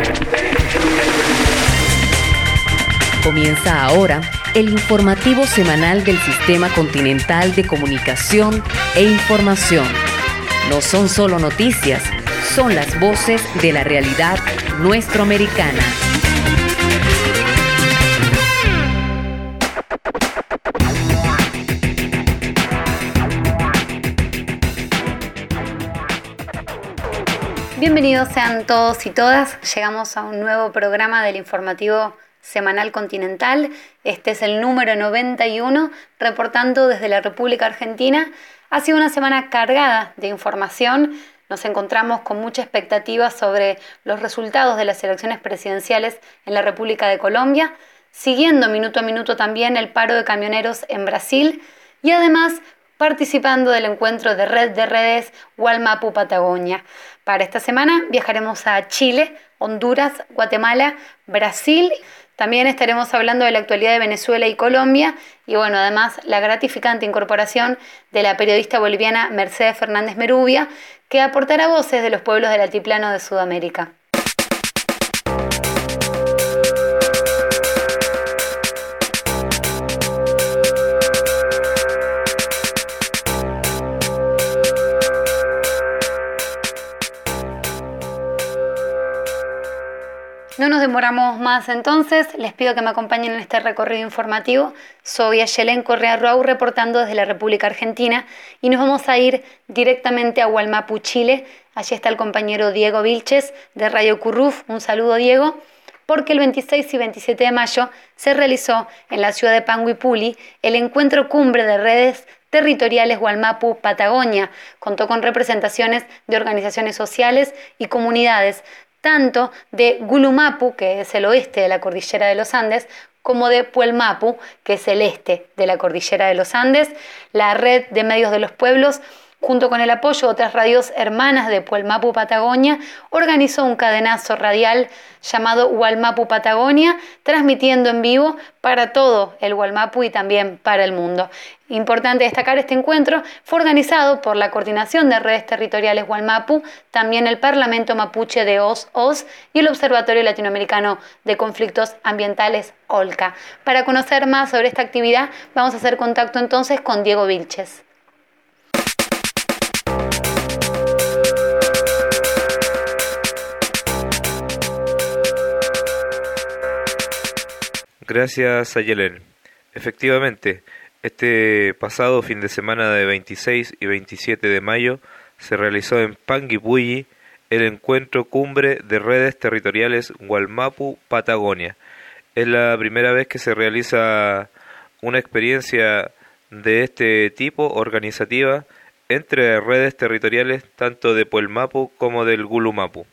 Comienza ahora el informativo semanal del Sistema Continental de Comunicación e Información. No son solo noticias, son las voces de la realidad nuestroamericana. Bienvenidos sean todos y todas. Llegamos a un nuevo programa del informativo semanal continental. Este es el número 91, reportando desde la República Argentina. Ha sido una semana cargada de información. Nos encontramos con mucha expectativa sobre los resultados de las elecciones presidenciales en la República de Colombia, siguiendo minuto a minuto también el paro de camioneros en Brasil y además participando del encuentro de Red de Redes Gualmapu Patagonia. Para esta semana viajaremos a Chile, Honduras, Guatemala, Brasil. También estaremos hablando de la actualidad de Venezuela y Colombia y además la gratificante incorporación de la periodista boliviana Mercedes Fernández Merubia, que aportará voces de los pueblos del altiplano de Sudamérica. No nos demoramos más entonces, les pido que me acompañen en este recorrido informativo. Soy Ayelen Correa Ruau, reportando desde la República Argentina y nos vamos a ir directamente a Gualmapu, Chile. Allí está el compañero Diego Vilches de Radio Curruf. Un saludo, Diego, porque el 26 y 27 de mayo se realizó en la ciudad de Panguipulli el encuentro cumbre de redes territoriales Gualmapu Patagonia. Contó con representaciones de organizaciones sociales y comunidades, tanto de Gulumapu, que es el oeste de la cordillera de los Andes, como de Puelmapu, que es el este de la cordillera de los Andes. La red de medios de los pueblos, junto con el apoyo de otras radios hermanas de Puelmapu Patagonia, organizó un cadenazo radial llamado Gualmapu Patagonia, transmitiendo en vivo para todo el Gualmapu y también para el mundo. Importante destacar, este encuentro fue organizado por la Coordinación de Redes Territoriales Gualmapu, también el Parlamento Mapuche de OS y el Observatorio Latinoamericano de Conflictos Ambientales OLCA. Para conocer más sobre esta actividad, vamos a hacer contacto entonces con Diego Vilches. Gracias, Ayelen. Efectivamente, este pasado fin de semana de 26 y 27 de mayo se realizó en Panguipulli el encuentro cumbre de redes territoriales Gualmapu Patagonia. Es la primera vez que se realiza una experiencia de este tipo organizativa entre redes territoriales tanto de Puelmapu como del Gulumapu.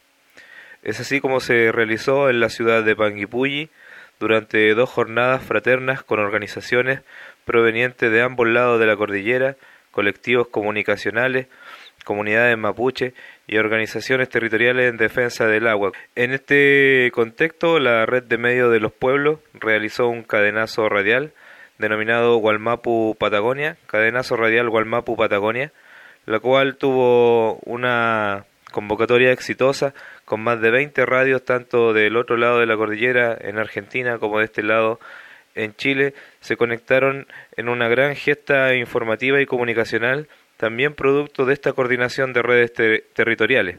Es así como se realizó en la ciudad de Panguipulli durante 2 jornadas fraternas con organizaciones provenientes de ambos lados de la cordillera, colectivos comunicacionales, comunidades mapuche y organizaciones territoriales en defensa del agua. En este contexto, la Red de Medios de los Pueblos realizó un cadenazo radial denominado Gualmapu Patagonia, cadenazo radial Gualmapu Patagonia, la cual tuvo una convocatoria exitosa con más de 20 radios tanto del otro lado de la cordillera en Argentina como de este lado en Chile. Se conectaron en una gran gesta informativa y comunicacional, también producto de esta coordinación de redes territoriales,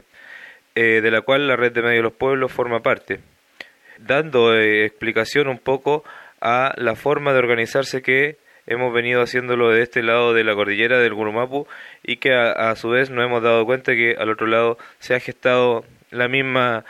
de la cual la Red de Medios de los Pueblos forma parte, dando explicación un poco a la forma de organizarse que hemos venido haciéndolo de este lado de la cordillera del Gulumapu y que a su vez nos hemos dado cuenta que al otro lado se ha gestado la misma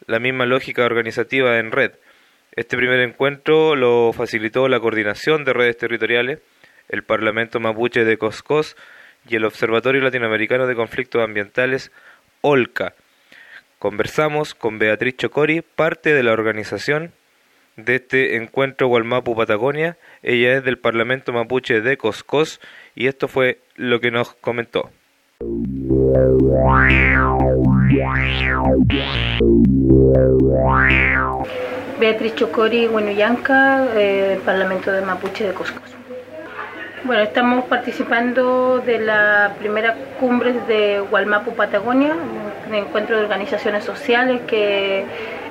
lógica organizativa en red. Este primer encuentro lo facilitó la Coordinación de Redes Territoriales, el Parlamento Mapuche de Coscós y el Observatorio Latinoamericano de Conflictos Ambientales, OLCA. Conversamos con Beatriz Chocori, parte de la organización de este encuentro Gualmapu Patagonia. Ella es del Parlamento Mapuche de Coscós y esto fue lo que nos comentó. Beatriz Chocori Huenuyanca, del Parlamento de Mapuche de Coscós. Bueno, estamos participando de la primera cumbre de Gualmapu Patagonia, un encuentro de organizaciones sociales que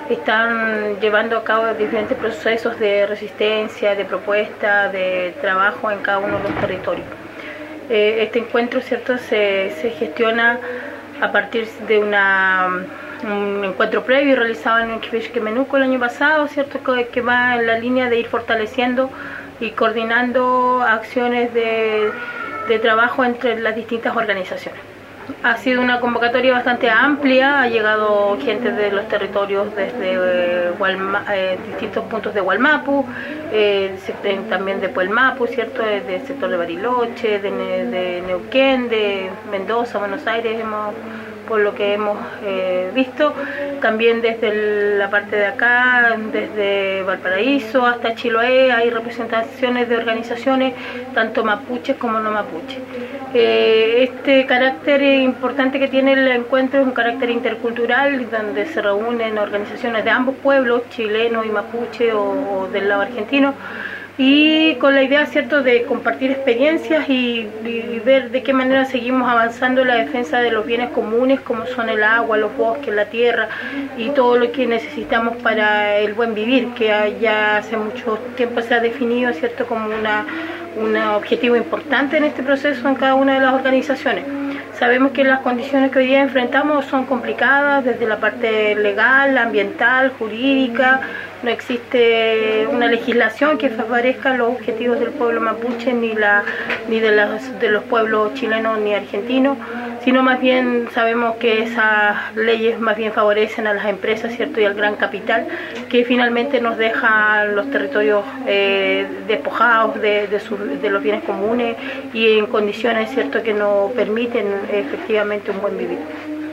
están llevando a cabo diferentes procesos de resistencia, de propuesta, de trabajo en cada uno de los territorios. Este encuentro, ¿cierto?, se gestiona a partir de un encuentro previo realizado en Quevedo el año pasado, ¿cierto?, que va en la línea de ir fortaleciendo y coordinando acciones de trabajo entre las distintas organizaciones. Ha sido una convocatoria bastante amplia, ha llegado gente de los territorios desde distintos puntos de Wallmapu, también de Puelmapu, ¿cierto?, del sector de Bariloche, de Neuquén, de Mendoza, Buenos Aires, por lo que hemos visto, también desde la parte de acá, desde Valparaíso hasta Chiloé, hay representaciones de organizaciones, tanto mapuches como no mapuches. Este carácter importante que tiene el encuentro es un carácter intercultural, donde se reúnen organizaciones de ambos pueblos, chileno y mapuche o del lado argentino, y con la idea, ¿cierto?, de compartir experiencias y ver de qué manera seguimos avanzando en la defensa de los bienes comunes, como son el agua, los bosques, la tierra y todo lo que necesitamos para el buen vivir, que ya hace mucho tiempo se ha definido, ¿cierto?, como un objetivo importante en este proceso en cada una de las organizaciones. Sabemos que las condiciones que hoy día enfrentamos son complicadas desde la parte legal, ambiental, jurídica. No existe una legislación que favorezca los objetivos del pueblo mapuche ni de los pueblos chilenos ni argentinos, sino más bien sabemos que esas leyes más bien favorecen a las empresas, ¿cierto?, y al gran capital, que finalmente nos deja los territorios despojados de los bienes comunes y en condiciones, ¿cierto?, que no permiten efectivamente un buen vivir.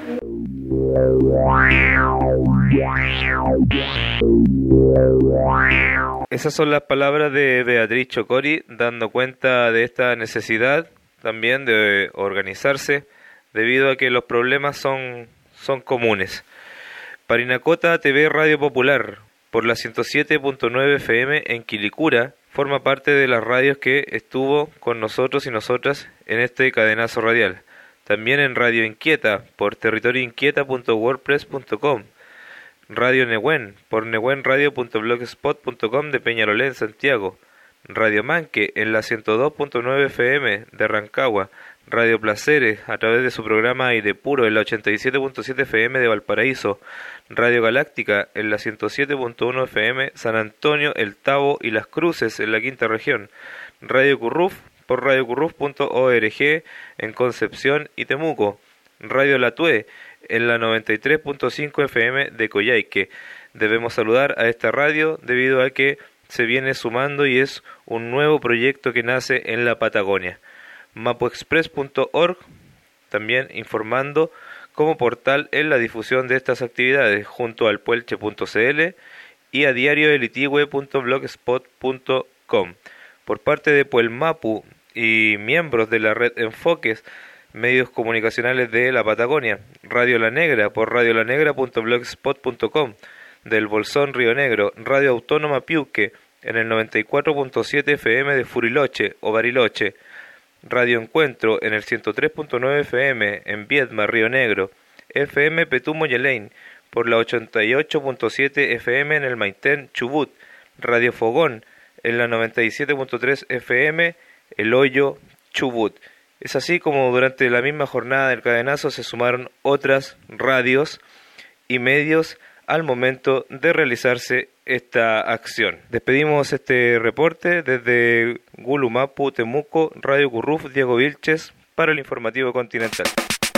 Esas son las palabras de Beatriz Chocori, dando cuenta de esta necesidad también de organizarse, debido a que los problemas son comunes. Parinacota TV Radio Popular, por la 107.9 FM en Quilicura, forma parte de las radios que estuvo con nosotros y nosotras en este cadenazo radial. También en Radio Inquieta, por territorioinquieta.wordpress.com. Radio Nehuen, por nehuenradio.blogspot.com de Peñalolén, Santiago. Radio Manque, en la 102.9 FM de Rancagua. Radio Placeres, a través de su programa Aire Puro, en la 87.7 FM de Valparaíso. Radio Galáctica, en la 107.1 FM San Antonio, El Tabo y Las Cruces, en la quinta región. Radio Curruf, por radiocurruf.org en Concepción y Temuco. Radio La Tue, en la 93.5 FM de Coyhaique. Debemos saludar a esta radio debido a que se viene sumando y es un nuevo proyecto que nace en la Patagonia. mapuexpress.org, también informando como portal en la difusión de estas actividades, junto al puelche.cl y a diarioelitigüe.blogspot.com. Por parte de Puelmapu y miembros de la red Enfoques, medios comunicacionales de la Patagonia, Radio La Negra, por radiolanegra.blogspot.com, del Bolsón Río Negro, Radio Autónoma Piuque, en el 94.7 FM de Furiloche o Bariloche, Radio Encuentro, en el 103.9 FM en Viedma, Río Negro, FM Petumo Yelein, por la 88.7 FM en el Maitén, Chubut, Radio Fogón, en la 97.3 FM, El Hoyo, Chubut. Es así como durante la misma jornada del cadenazo se sumaron otras radios y medios al momento de realizarse esta acción. Despedimos este reporte desde Gulumapu, Temuco, Radio Curruf, Diego Vilches, para el Informativo Continental.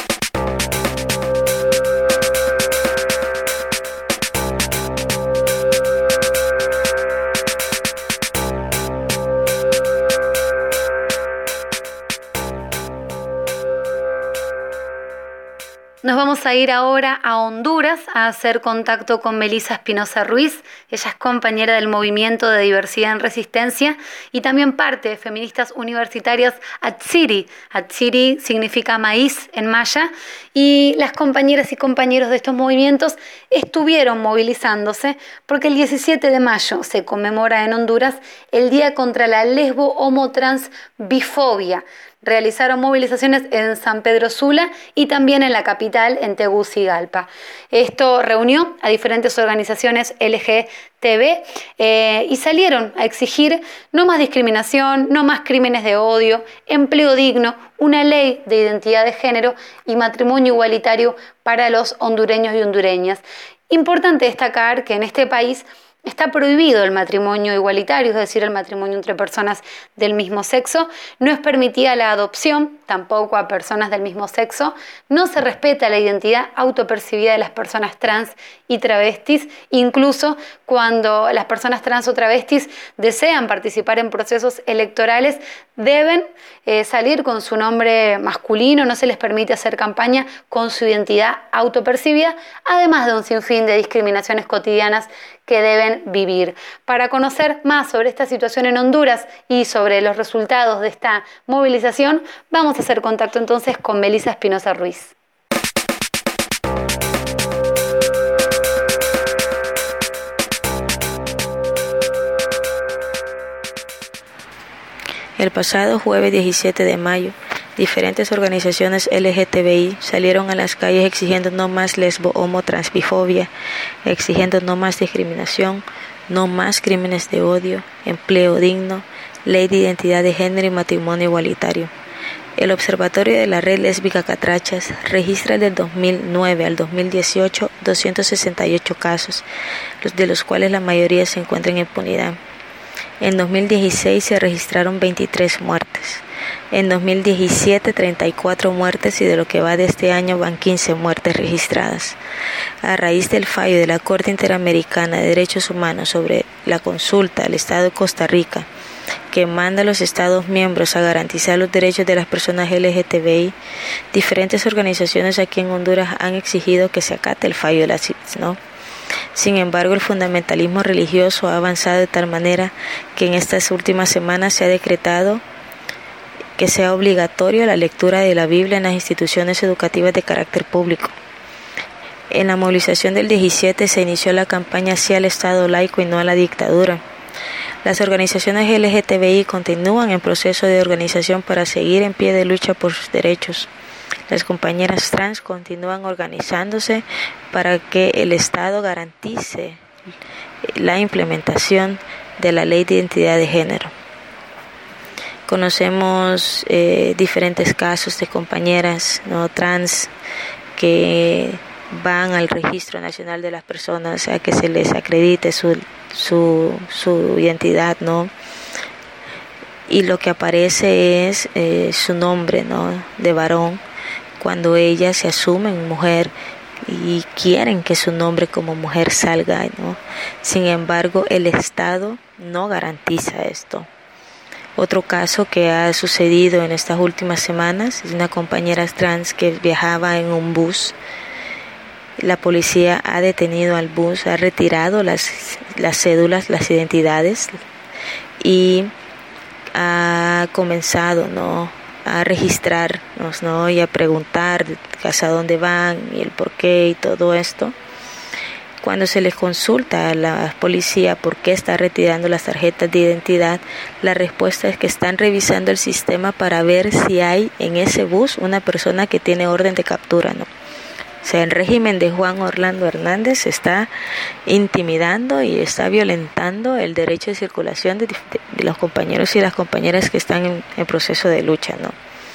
Nos vamos a ir ahora a Honduras a hacer contacto con Melissa Espinosa Ruiz. Ella es compañera del Movimiento de Diversidad en Resistencia y también parte de Feministas Universitarias Atsiri. Atsiri significa maíz en maya, y las compañeras y compañeros de estos movimientos estuvieron movilizándose porque el 17 de mayo se conmemora en Honduras el Día contra la Lesbo, Homo, Trans, Bifobia. realizaron movilizaciones en San Pedro Sula y también en la capital, en Tegucigalpa. Esto reunió a diferentes organizaciones LGTB y salieron a exigir no más discriminación, no más crímenes de odio, empleo digno, una ley de identidad de género y matrimonio igualitario para los hondureños y hondureñas. Importante destacar que en este país está prohibido el matrimonio igualitario, es decir, el matrimonio entre personas del mismo sexo. No es permitida la adopción, tampoco a personas del mismo sexo. No se respeta la identidad autopercibida de las personas trans y travestis. Incluso cuando las personas trans o travestis desean participar en procesos electorales, deben salir con su nombre masculino. No se les permite hacer campaña con su identidad autopercibida, además de un sinfín de discriminaciones cotidianas que deben vivir. Para conocer más sobre esta situación en Honduras y sobre los resultados de esta movilización, vamos a hacer contacto entonces con Melissa Espinosa Ruiz. El pasado jueves 17 de mayo, diferentes organizaciones LGTBI salieron a las calles exigiendo no más lesbo, homo, transbifobia, exigiendo no más discriminación, no más crímenes de odio, empleo digno, ley de identidad de género y matrimonio igualitario. El Observatorio de la Red Lésbica Catrachas registra del 2009 al 2018 268 casos, de los cuales la mayoría se encuentran en impunidad. En 2016 se registraron 23 muertes. En 2017 34 muertes y de lo que va de este año van 15 muertes registradas. A raíz del fallo de la Corte Interamericana de Derechos Humanos sobre la consulta al Estado de Costa Rica, que manda a los Estados miembros a garantizar los derechos de las personas LGTBI, diferentes organizaciones aquí en Honduras han exigido que se acate el fallo de la CIDS, ¿no? Sin embargo, el fundamentalismo religioso ha avanzado de tal manera que en estas últimas semanas se ha decretado que sea obligatorio la lectura de la Biblia en las instituciones educativas de carácter público. En la movilización del 17 se inició la campaña sí al Estado laico y no a la dictadura. Las organizaciones LGTBI continúan en proceso de organización para seguir en pie de lucha por sus derechos. Las compañeras trans continúan organizándose para que el Estado garantice la implementación de la ley de identidad de género. Conocemos diferentes casos de compañeras no trans que van al Registro Nacional de las Personas a que se les acredite su identidad, ¿no? Y lo que aparece es su nombre, ¿no?, de varón, cuando ellas se asumen mujer y quieren que su nombre como mujer salga, ¿no? Sin embargo, el Estado no garantiza esto. Otro caso que ha sucedido en estas últimas semanas es una compañera trans que viajaba en un bus. La policía ha detenido al bus, ha retirado las cédulas, las identidades y ha comenzado, ¿no?, a registrarnos, ¿no?, y a preguntar hacia dónde van y el por qué y todo esto. Cuando se les consulta a la policía por qué está retirando las tarjetas de identidad, la respuesta es que están revisando el sistema para ver si hay en ese bus una persona que tiene orden de captura, ¿no? O sea, el régimen de Juan Orlando Hernández está intimidando y está violentando el derecho de circulación de los compañeros y las compañeras que están en proceso de lucha, ¿no?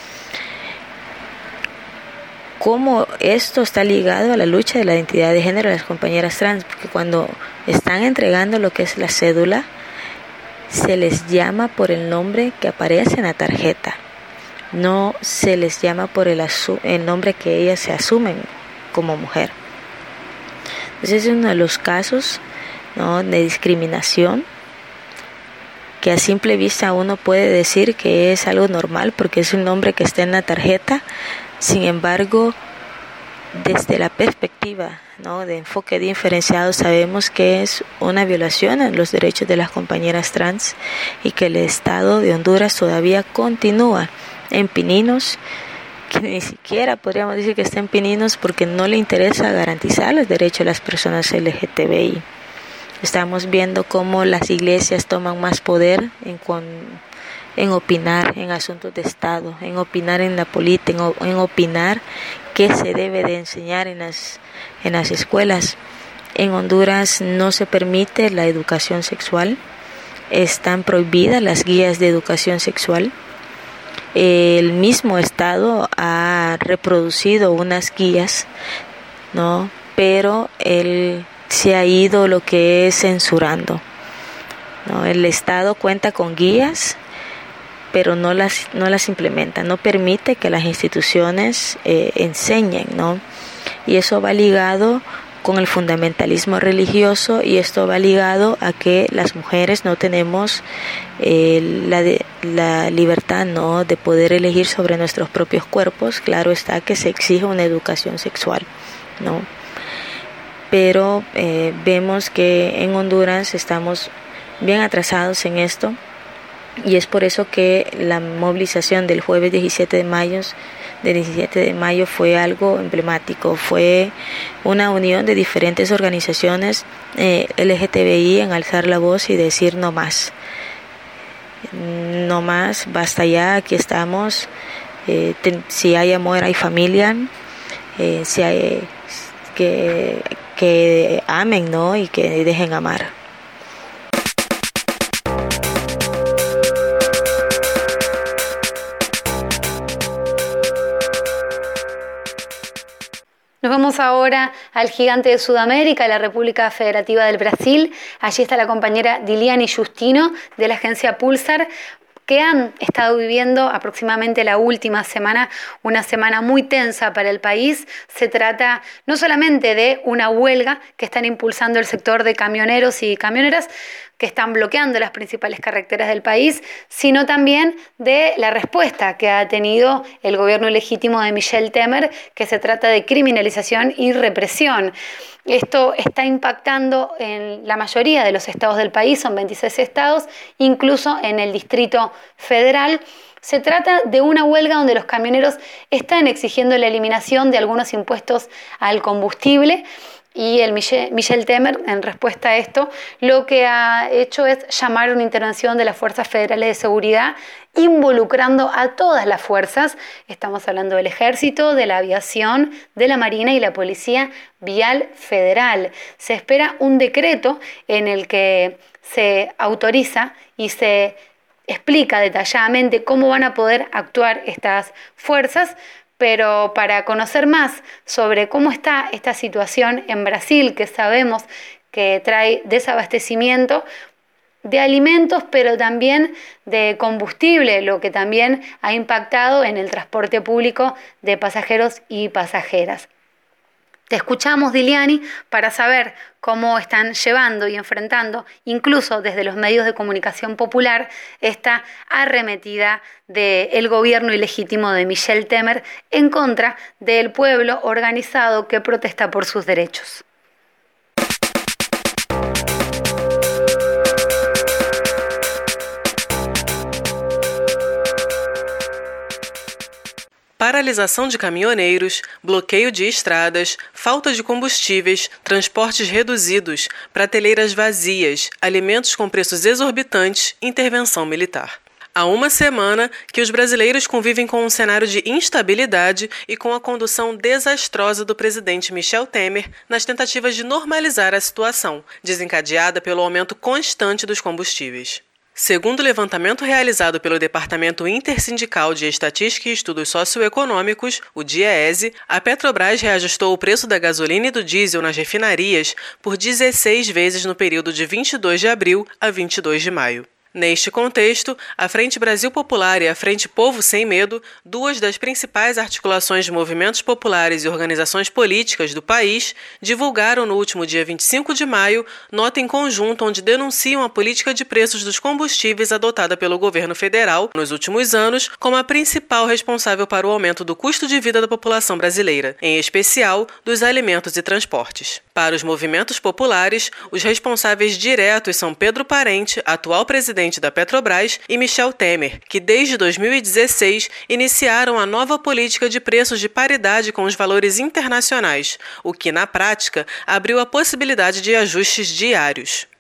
¿Cómo esto está ligado a la lucha de la identidad de género de las compañeras trans? Porque cuando están entregando lo que es la cédula, se les llama por el nombre que aparece en la tarjeta. No se les llama por el nombre que ellas se asumen como mujer. Entonces es uno de los casos, ¿no?, de discriminación que a simple vista uno puede decir que es algo normal porque es un nombre que está en la tarjeta. Sin embargo, desde la perspectiva, ¿no?, de enfoque diferenciado, sabemos que es una violación a los derechos de las compañeras trans y que el Estado de Honduras todavía continúa en pininos, que ni siquiera podríamos decir que está en pininos porque no le interesa garantizar los derechos de las personas Estamos viendo cómo las iglesias toman más poder en opinar en asuntos de Estado, en opinar en la política, en opinar qué se debe de enseñar en las escuelas. En Honduras no se permite la educación sexual, están prohibidas las guías de educación sexual. El mismo Estado ha reproducido unas guías, ¿no? Pero él se ha ido lo que es censurando, ¿no? El Estado cuenta con guías, pero no las implementa, no permite que las instituciones enseñen, ¿no? Y eso va ligado con el fundamentalismo religioso, y esto va ligado a que las mujeres no tenemos la libertad, ¿no?, de poder elegir sobre nuestros propios cuerpos. Claro está que se exige una educación sexual, ¿no? Pero vemos que en Honduras estamos bien atrasados en esto, y es por eso que la movilización del jueves 17 de mayo fue algo emblemático. Fue una unión de diferentes organizaciones LGTBI en alzar la voz y decir no más, basta ya, aquí estamos, si hay amor hay familia, si hay, que amen, ¿no?, y que dejen amar. Nos vamos ahora al gigante de Sudamérica, la República Federativa del Brasil. Allí está la compañera Diliani Justino de la agencia Pulsar, que han estado viviendo aproximadamente la última semana, una semana muy tensa para el país. Se trata no solamente de una huelga que están impulsando el sector de camioneros y camioneras, que están bloqueando las principales carreteras del país, sino también de la respuesta que ha tenido el gobierno ilegítimo de Michel Temer, que se trata de criminalización y represión. Esto está impactando en la mayoría de los estados del país, son 26 estados, incluso en el Distrito Federal. Se trata de una huelga donde los camioneros están exigiendo la eliminación de algunos impuestos al combustible, y el Michel Temer, en respuesta a esto, lo que ha hecho es llamar a una intervención de las fuerzas federales de seguridad, involucrando a todas las fuerzas. Estamos hablando del Ejército, de la Aviación, de la Marina y la Policía Vial Federal. Se espera un decreto en el que se autoriza y se explica detalladamente cómo van a poder actuar estas fuerzas. Pero para conocer más sobre cómo está esta situación en Brasil, que sabemos que trae desabastecimiento de alimentos, pero también de combustible, lo que también ha impactado en el transporte público de pasajeros y pasajeras. Te escuchamos, Diliani, para saber cómo están llevando y enfrentando, incluso desde los medios de comunicación popular, esta arremetida del gobierno ilegítimo de Michel Temer en contra del pueblo organizado que protesta por sus derechos. Paralisação de caminhoneiros, bloqueio de estradas, falta de combustíveis, transportes reduzidos, prateleiras vazias, alimentos com preços exorbitantes, intervenção militar. Há uma semana que os brasileiros convivem com um cenário de instabilidade e com a condução desastrosa do presidente Michel Temer nas tentativas de normalizar a situação, desencadeada pelo aumento constante dos combustíveis. Segundo o levantamento realizado pelo Departamento Intersindical de Estatística e Estudos Socioeconômicos, o DIEESE, a Petrobras reajustou o preço da gasolina e do diesel nas refinarias por 16 vezes no período de 22 de abril a 22 de maio. Neste contexto, a Frente Brasil Popular e a Frente Povo Sem Medo, duas das principais articulações de movimentos populares e organizações políticas do país, divulgaram no último dia 25 de maio nota em conjunto onde denunciam a política de preços dos combustíveis adotada pelo governo federal nos últimos anos como a principal responsável para o aumento do custo de vida da população brasileira, em especial dos alimentos e transportes. Para os movimentos populares, os responsáveis diretos são Pedro Parente, atual presidente da Petrobras, e Michel Temer, que desde 2016 iniciaram a nova política de preços de paridade com os valores internacionais, o que, na prática, abriu a possibilidade de ajustes diários.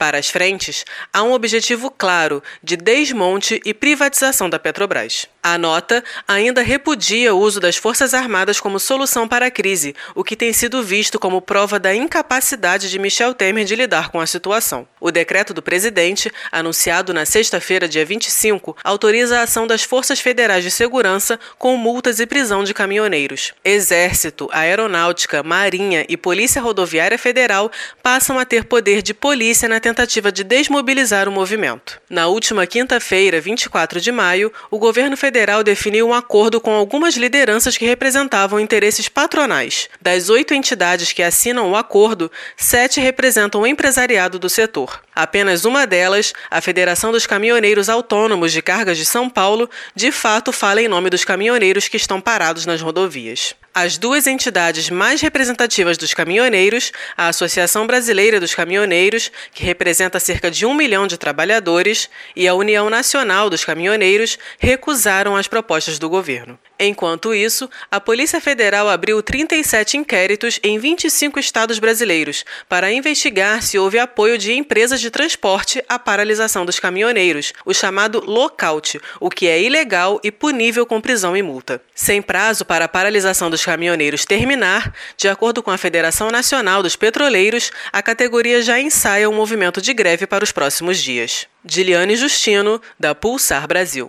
Para as frentes, há um objetivo claro de desmonte e privatização da Petrobras. A nota ainda repudia o uso das Forças Armadas como solução para a crise, o que tem sido visto como prova da incapacidade de Michel Temer de lidar com a situação. O decreto do presidente, anunciado na sexta-feira, dia 25, autoriza a ação das Forças Federais de Segurança com multas e prisão de caminhoneiros. Exército, Aeronáutica, Marinha e Polícia Rodoviária Federal passam a ter poder de polícia na tentativa de desmobilizar o movimento. Na última quinta-feira, 24 de maio, o governo federal definiu um acordo com algumas lideranças que representavam interesses patronais. Das 8 entidades que assinam o acordo, 7 representam o empresariado do setor. Apenas uma delas, a Federação dos Caminhoneiros Autônomos de Cargas de São Paulo, de fato fala em nome dos caminhoneiros que estão parados nas rodovias. As duas entidades mais representativas dos caminhoneiros, a Associação Brasileira dos Caminhoneiros, que representa cerca de 1 milhão de trabalhadores, e a União Nacional dos Caminhoneiros, recusaram as propostas do governo. Enquanto isso, a Polícia Federal abriu 37 inquéritos em 25 estados brasileiros para investigar se houve apoio de empresas de transporte à paralisação dos caminhoneiros, o chamado lockout, o que é ilegal e punível com prisão e multa. Sem prazo para a paralisação dos caminhoneiros terminar, de acordo com a Federação Nacional dos Petroleiros, a categoria já ensaia um movimento de greve para os próximos dias. Diliane Justino, da Pulsar Brasil.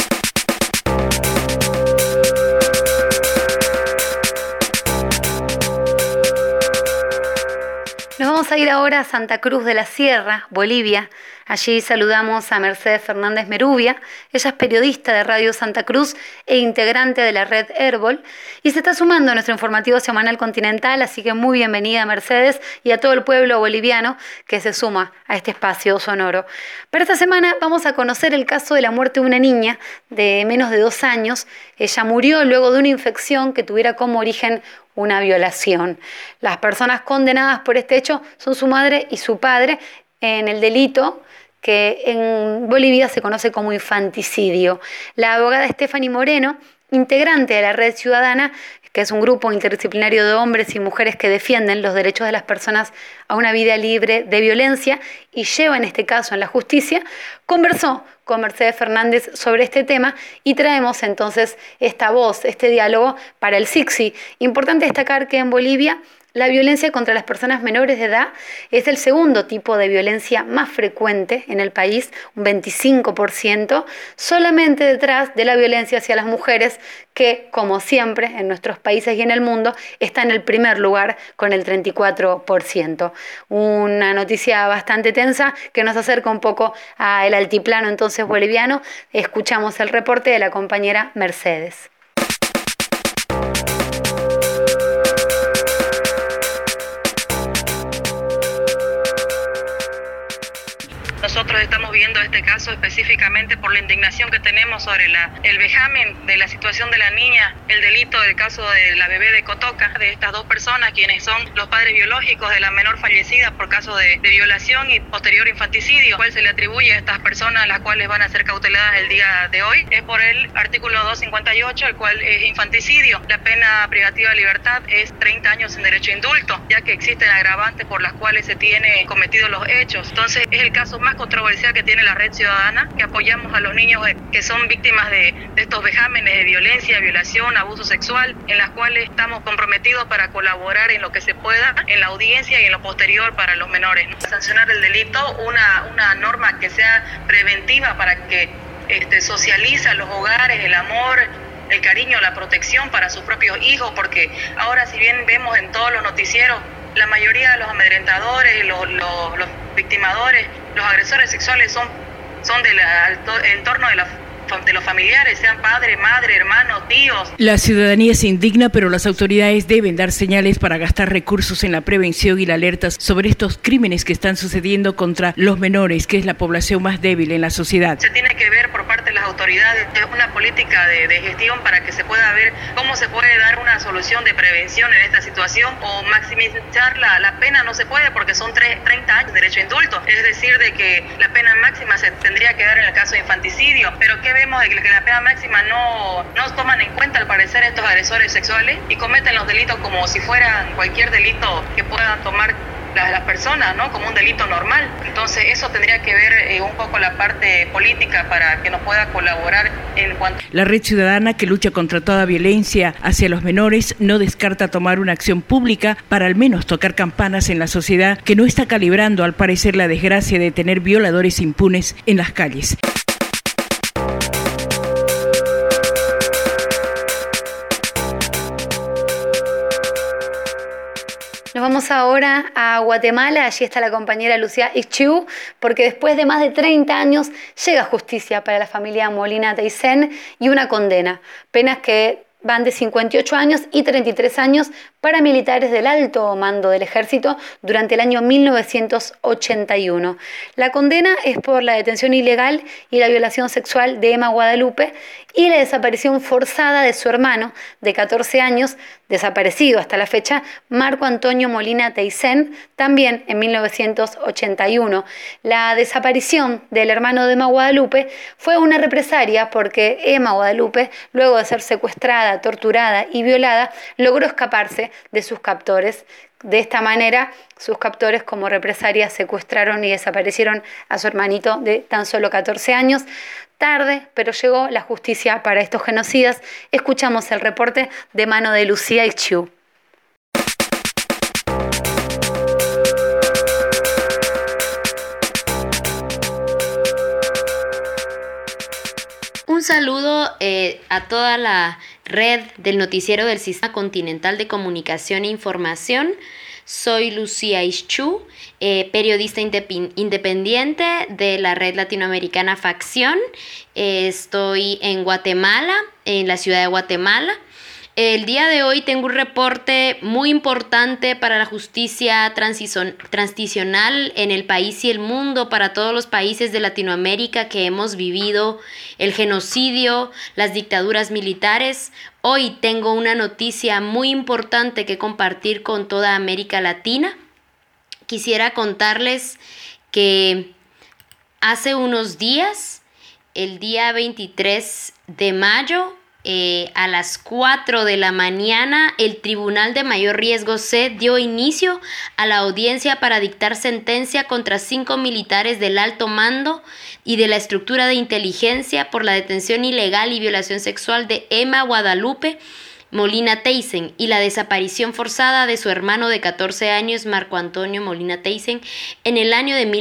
Nos vamos a ir ahora a Santa Cruz de la Sierra, Bolivia. Allí saludamos a Mercedes Fernández Merubia. Ella es periodista de Radio Santa Cruz e integrante de la red Herbol y se está sumando a nuestro informativo semanal continental, así que muy bienvenida Mercedes y a todo el pueblo boliviano que se suma a este espacio sonoro. Para esta semana vamos a conocer el caso de la muerte de una niña de menos de 2 años. Ella murió luego de una infección que tuviera como origen una violación. Las personas condenadas por este hecho son su madre y su padre en el delito que en Bolivia se conoce como infanticidio. La abogada Stephanie Moreno, integrante de la Red Ciudadana, que es un grupo interdisciplinario de hombres y mujeres que defienden los derechos de las personas a una vida libre de violencia y lleva en este caso en la justicia, conversó con Mercedes Fernández sobre este tema y traemos entonces esta voz, este diálogo para el SICSI. Importante destacar que en Bolivia la violencia contra las personas menores de edad es el segundo tipo de violencia más frecuente en el país, un 25%, solamente detrás de la violencia hacia las mujeres, que, como siempre, en nuestros países y en el mundo, está en el primer lugar con el 34%. Una noticia bastante tensa que nos acerca un poco al altiplano entonces boliviano. Escuchamos el reporte de la compañera Mercedes. Nosotros estamos viendo este caso específicamente por la indignación que tenemos sobre el vejamen de la situación de la niña, el delito del caso de la bebé de Cotoca, de estas 2 personas quienes son los padres biológicos de la menor fallecida por caso de violación y posterior infanticidio, cual se le atribuye a estas personas, las cuales van a ser cauteladas el día de hoy. Es por el artículo 258, el cual es infanticidio. La pena privativa de libertad es 30 años sin derecho a indulto, ya que existen agravantes por las cuales se tienen cometidos los hechos. Entonces es el caso más controversial que tiene la Red Ciudadana, que apoyamos a los niños que son víctimas de estos vejámenes de violencia, violación, abuso sexual, en las cuales estamos comprometidos para colaborar en lo que se pueda en la audiencia y en lo posterior para los menores. Sancionar el delito, una norma que sea preventiva para que socializa los hogares, el amor, el cariño, la protección para sus propios hijos, porque ahora si bien vemos en todos los noticieros, la mayoría de los amedrentadores, los victimadores, los agresores sexuales son del entorno de los familiares, sean padre, madre, hermanos, tíos. La ciudadanía se indigna, pero las autoridades deben dar señales para gastar recursos en la prevención y la alerta sobre estos crímenes que están sucediendo contra los menores, que es la población más débil en la sociedad. Se tiene que ver por parte de las autoridades una política de gestión para que se pueda ver cómo se puede dar una solución de prevención en esta situación, o maximizar la pena no se puede porque son 30 años de derecho a indulto, es decir, de que la pena máxima se tendría que dar en el caso de infanticidio, pero ¿qué vemos? De que la pena máxima no toman en cuenta al parecer estos agresores sexuales y cometen los delitos como si fueran cualquier delito que puedan tomar las personas, ¿no? Como un delito normal. Entonces eso tendría que ver un poco la parte política para que nos pueda colaborar en cuanto... La Red Ciudadana, que lucha contra toda violencia hacia los menores, no descarta tomar una acción pública para al menos tocar campanas en la sociedad que no está calibrando, al parecer, la desgracia de tener violadores impunes en las calles. Nos vamos ahora a Guatemala. Allí está la compañera Lucía Ixchiu, porque después de más de 30 años llega justicia para la familia Molina Teyssen y una condena. Penas que van de 58 años y 33 años para militares del alto mando del ejército durante el año 1981. La condena es por la detención ilegal y la violación sexual de Emma Guadalupe y la desaparición forzada de su hermano de 14 años, desaparecido hasta la fecha, Marco Antonio Molina Teyssen, también en 1981. La desaparición del hermano de Emma Guadalupe fue una represalia porque Emma Guadalupe, luego de ser secuestrada, torturada y violada, logró escaparse de sus captores. De esta manera, sus captores, como represalia, secuestraron y desaparecieron a su hermanito de tan solo 14 años. Tarde, pero llegó la justicia para estos genocidas. Escuchamos el reporte de mano de Lucía Ixchiu. Un saludo a toda la red del noticiero del Sistema Continental de Comunicación e Información. Soy Lucía Ixchiu, periodista independiente de la red latinoamericana Facción. Estoy en Guatemala, en la ciudad de Guatemala. El día de hoy tengo un reporte muy importante para la justicia transicional en el país y el mundo, para todos los países de Latinoamérica que hemos vivido el genocidio, las dictaduras militares. Hoy tengo una noticia muy importante que compartir con toda América Latina. Quisiera contarles que hace unos días, el día 23 de mayo, a las 4 de la mañana, el Tribunal de Mayor Riesgo C dio inicio a la audiencia para dictar sentencia contra 5 militares del alto mando y de la estructura de inteligencia por la detención ilegal y violación sexual de Emma Guadalupe Molina Teyssen y la desaparición forzada de su hermano de 14 años, Marco Antonio Molina Teyssen, en el año de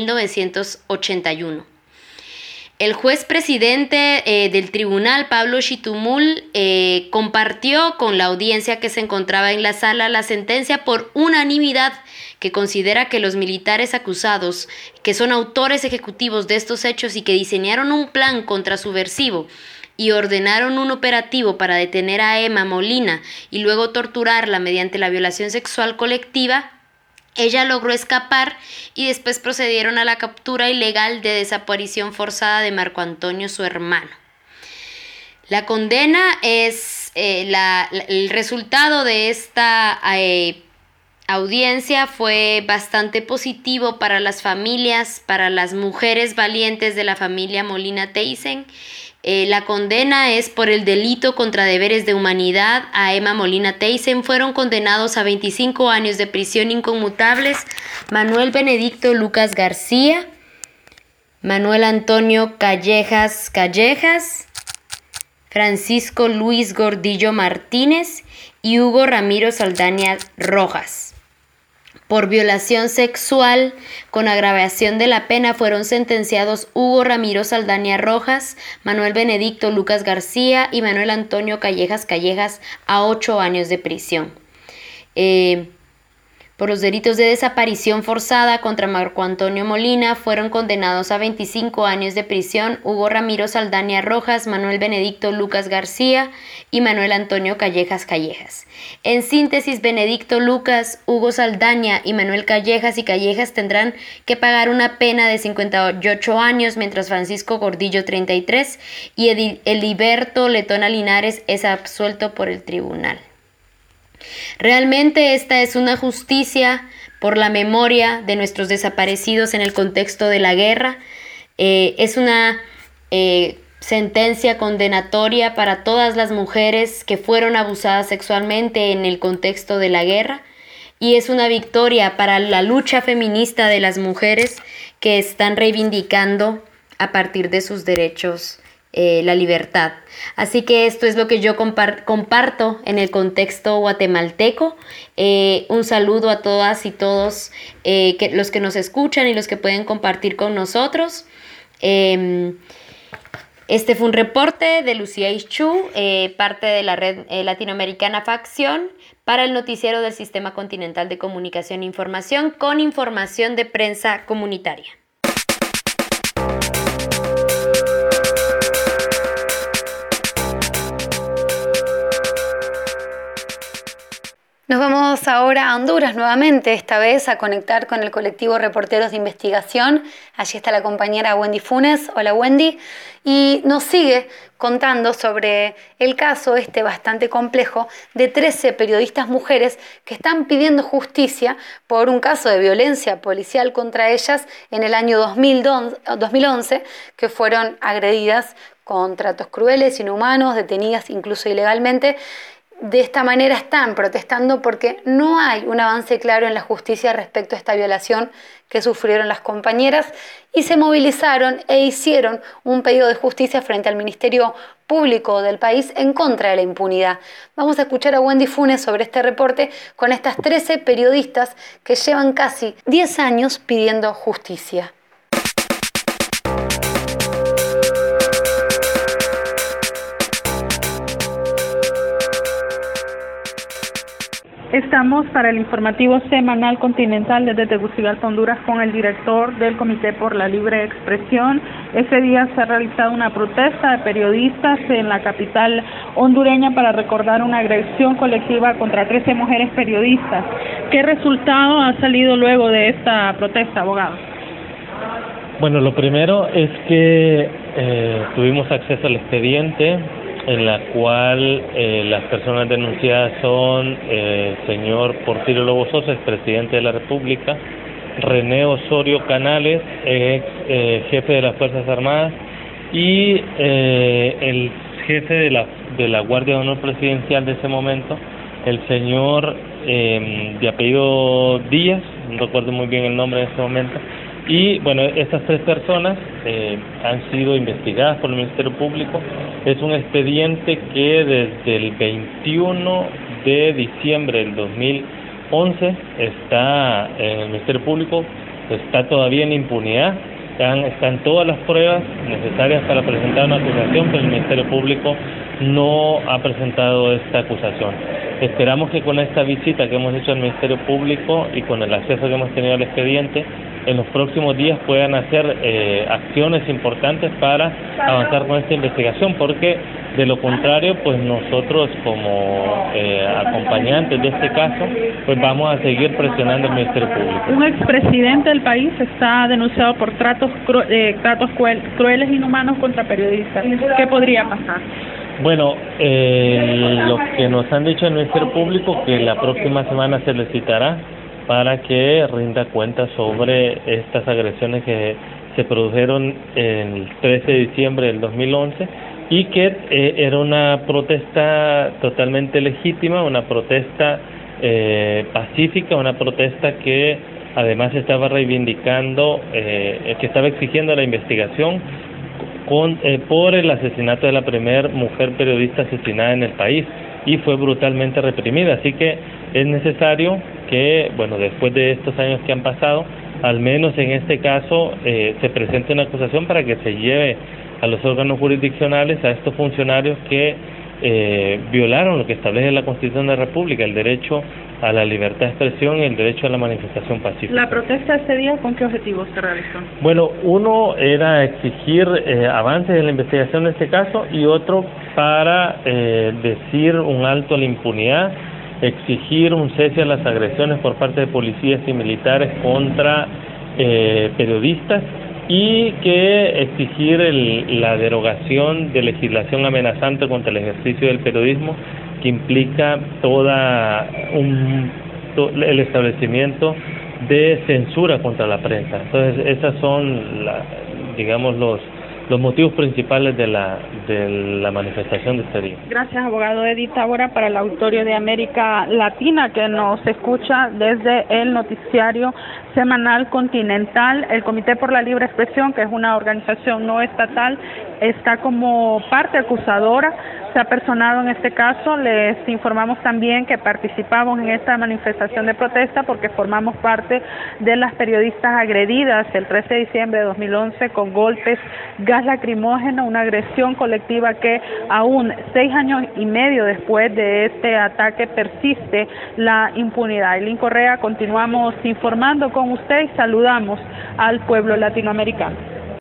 1981. El juez presidente del tribunal, Pablo Xitumul, compartió con la audiencia que se encontraba en la sala la sentencia por unanimidad, que considera que los militares acusados, que son autores ejecutivos de estos hechos y que diseñaron un plan contrasubversivo y ordenaron un operativo para detener a Emma Molina y luego torturarla mediante la violación sexual colectiva, ella logró escapar y después procedieron a la captura ilegal de desaparición forzada de Marco Antonio, su hermano. La condena es el resultado de esta audiencia fue bastante positivo para las familias, para las mujeres valientes de la familia Molina Teyssen. La condena es por el delito contra deberes de humanidad a Emma Molina Teyssen. Fueron condenados a 25 años de prisión inconmutables Manuel Benedicto Lucas García, Manuel Antonio Callejas, Francisco Luis Gordillo Martínez y Hugo Ramiro Saldaña Rojas. Por violación sexual con agravación de la pena fueron sentenciados Hugo Ramiro Saldaña Rojas, Manuel Benedicto Lucas García y Manuel Antonio Callejas a 8 años de prisión. Por los delitos de desaparición forzada contra Marco Antonio Molina fueron condenados a 25 años de prisión Hugo Ramiro Saldaña Rojas, Manuel Benedicto Lucas García y Manuel Antonio Callejas. En síntesis, Benedicto Lucas, Hugo Saldaña y Manuel Callejas tendrán que pagar una pena de 58 años, mientras Francisco Gordillo 33 y Eliberto Letona Linares es absuelto por el tribunal. Realmente esta es una justicia por la memoria de nuestros desaparecidos en el contexto de la guerra. Es una sentencia condenatoria para todas las mujeres que fueron abusadas sexualmente en el contexto de la guerra. y es una victoria para la lucha feminista de las mujeres que están reivindicando a partir de sus derechos la libertad. Así que esto es lo que yo comparto en el contexto guatemalteco. Un saludo a todas y todos los que nos escuchan y los que pueden compartir con nosotros. Este fue un reporte de Lucía Ischú, parte de la red latinoamericana Facción, para el noticiero del Sistema Continental de Comunicación e Información, con información de prensa comunitaria. Nos vamos ahora a Honduras nuevamente, esta vez a conectar con el colectivo Reporteros de Investigación. Allí está la compañera Wendy Funes. Hola Wendy. Y nos sigue contando sobre el caso bastante complejo de 13 periodistas mujeres que están pidiendo justicia por un caso de violencia policial contra ellas en el año 2011, que fueron agredidas con tratos crueles, inhumanos, detenidas incluso ilegalmente. De esta manera están protestando porque no hay un avance claro en la justicia respecto a esta violación que sufrieron las compañeras y se movilizaron e hicieron un pedido de justicia frente al Ministerio Público del país en contra de la impunidad. Vamos a escuchar a Wendy Funes sobre este reporte con estas 13 periodistas que llevan casi 10 años pidiendo justicia. Estamos para el informativo semanal continental desde Tegucigalpa, Honduras, con el director del Comité por la Libre Expresión. Ese día se ha realizado una protesta de periodistas en la capital hondureña para recordar una agresión colectiva contra 13 mujeres periodistas. ¿Qué resultado ha salido luego de esta protesta, abogado? Bueno, lo primero es que tuvimos acceso al expediente, en la cual las personas denunciadas son el señor Porfirio Lobo Sosa, expresidente de la República, René Osorio Canales, ex jefe de las Fuerzas Armadas, y el jefe de la Guardia de Honor Presidencial de ese momento, el señor de apellido Díaz, no recuerdo muy bien el nombre en ese momento. Y bueno, estas 3 personas han sido investigadas por el Ministerio Público. Es un expediente que desde el 21 de diciembre del 2011 está en el Ministerio Público, está todavía en impunidad. Están todas las pruebas necesarias para presentar una acusación, pero el Ministerio Público no ha presentado esta acusación. Esperamos que con esta visita que hemos hecho al Ministerio Público y con el acceso que hemos tenido al expediente, en los próximos días puedan hacer acciones importantes para avanzar con esta investigación, porque de lo contrario, pues nosotros como acompañantes de este caso, pues vamos a seguir presionando al Ministerio Público. Un expresidente del país está denunciado por tratos crueles e inhumanos contra periodistas. ¿Qué podría pasar? Bueno, lo que nos han dicho en el Ministerio Público, que la próxima semana se le citará para que rinda cuenta sobre estas agresiones que se produjeron el 13 de diciembre del 2011 y que era una protesta totalmente legítima, una protesta pacífica, una protesta que además estaba reivindicando, que estaba exigiendo la investigación por el asesinato de la primera mujer periodista asesinada en el país y fue brutalmente reprimida. Así que es necesario que, bueno, después de estos años que han pasado, al menos en este caso se presente una acusación para que se lleve a los órganos jurisdiccionales a estos funcionarios que violaron lo que establece la Constitución de la República, el derecho a la libertad de expresión y el derecho a la manifestación pacífica. ¿La protesta ese día con qué objetivos se realizó? Bueno, uno era exigir avances en la investigación de este caso y otro para decir un alto a la impunidad, exigir un cese a las agresiones por parte de policías y militares contra periodistas y que exigir la derogación de legislación amenazante contra el ejercicio del periodismo que implica el establecimiento de censura contra la prensa. Entonces, esas son, digamos, los motivos principales de la manifestación de este día. Gracias, abogado Edith. Ahora para el auditorio de América Latina que nos escucha desde el noticiario semanal Continental, el Comité por la Libre Expresión, que es una organización no estatal, está como parte acusadora, se ha personado en este caso. Les informamos también que participamos en esta manifestación de protesta porque formamos parte de las periodistas agredidas el 13 de diciembre de 2011 con golpes, gas lacrimógeno, una agresión colectiva que aún 6 años y medio después de este ataque persiste la impunidad. Eileen Correa, continuamos informando con usted y saludamos al pueblo latinoamericano.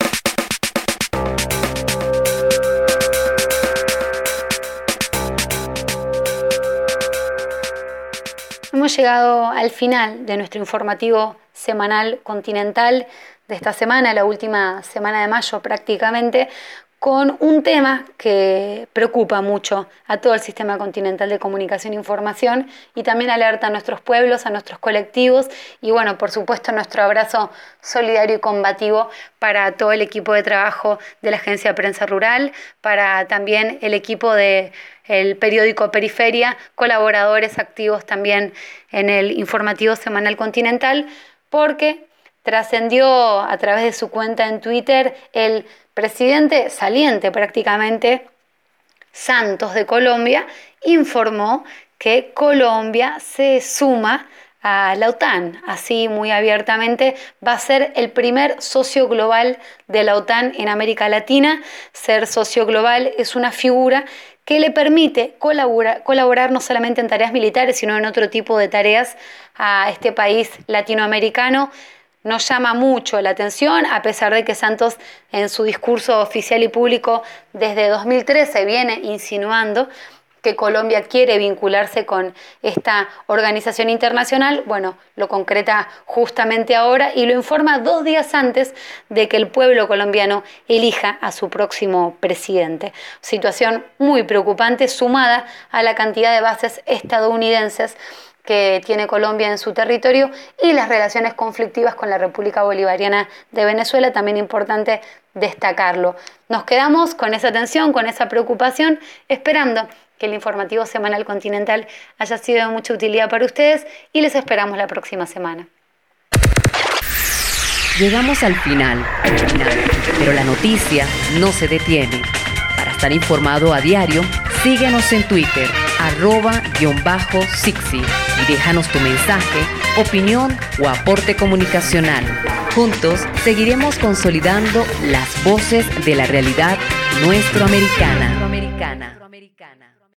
Hemos llegado al final de nuestro informativo semanal Continental de esta semana, la última semana de mayo prácticamente, con un tema que preocupa mucho a todo el sistema continental de comunicación e información y también alerta a nuestros pueblos, a nuestros colectivos y bueno, por supuesto nuestro abrazo solidario y combativo para todo el equipo de trabajo de la Agencia de Prensa Rural, para también el equipo del periódico Periferia, colaboradores activos también en el informativo semanal Continental, porque trascendió a través de su cuenta en Twitter el presidente saliente prácticamente, Santos de Colombia, informó que Colombia se suma a la OTAN, así muy abiertamente, va a ser el primer socio global de la OTAN en América Latina. Ser socio global es una figura que le permite colaborar no solamente en tareas militares, sino en otro tipo de tareas a este país latinoamericano. Nos llama mucho la atención, a pesar de que Santos en su discurso oficial y público desde 2013 viene insinuando que Colombia quiere vincularse con esta organización internacional. Bueno, lo concreta justamente ahora y lo informa 2 días antes de que el pueblo colombiano elija a su próximo presidente. Situación muy preocupante sumada a la cantidad de bases estadounidenses que tiene Colombia en su territorio y las relaciones conflictivas con la República Bolivariana de Venezuela, también importante destacarlo. Nos quedamos con esa tensión, con esa preocupación, esperando que el informativo semanal Continental haya sido de mucha utilidad para ustedes y les esperamos la próxima semana. Llegamos al final, pero la noticia no se detiene. Para estar informado a diario, síguenos en Twitter, @_Sixi y déjanos tu mensaje, opinión o aporte comunicacional. Juntos seguiremos consolidando las voces de la realidad nuestroamericana.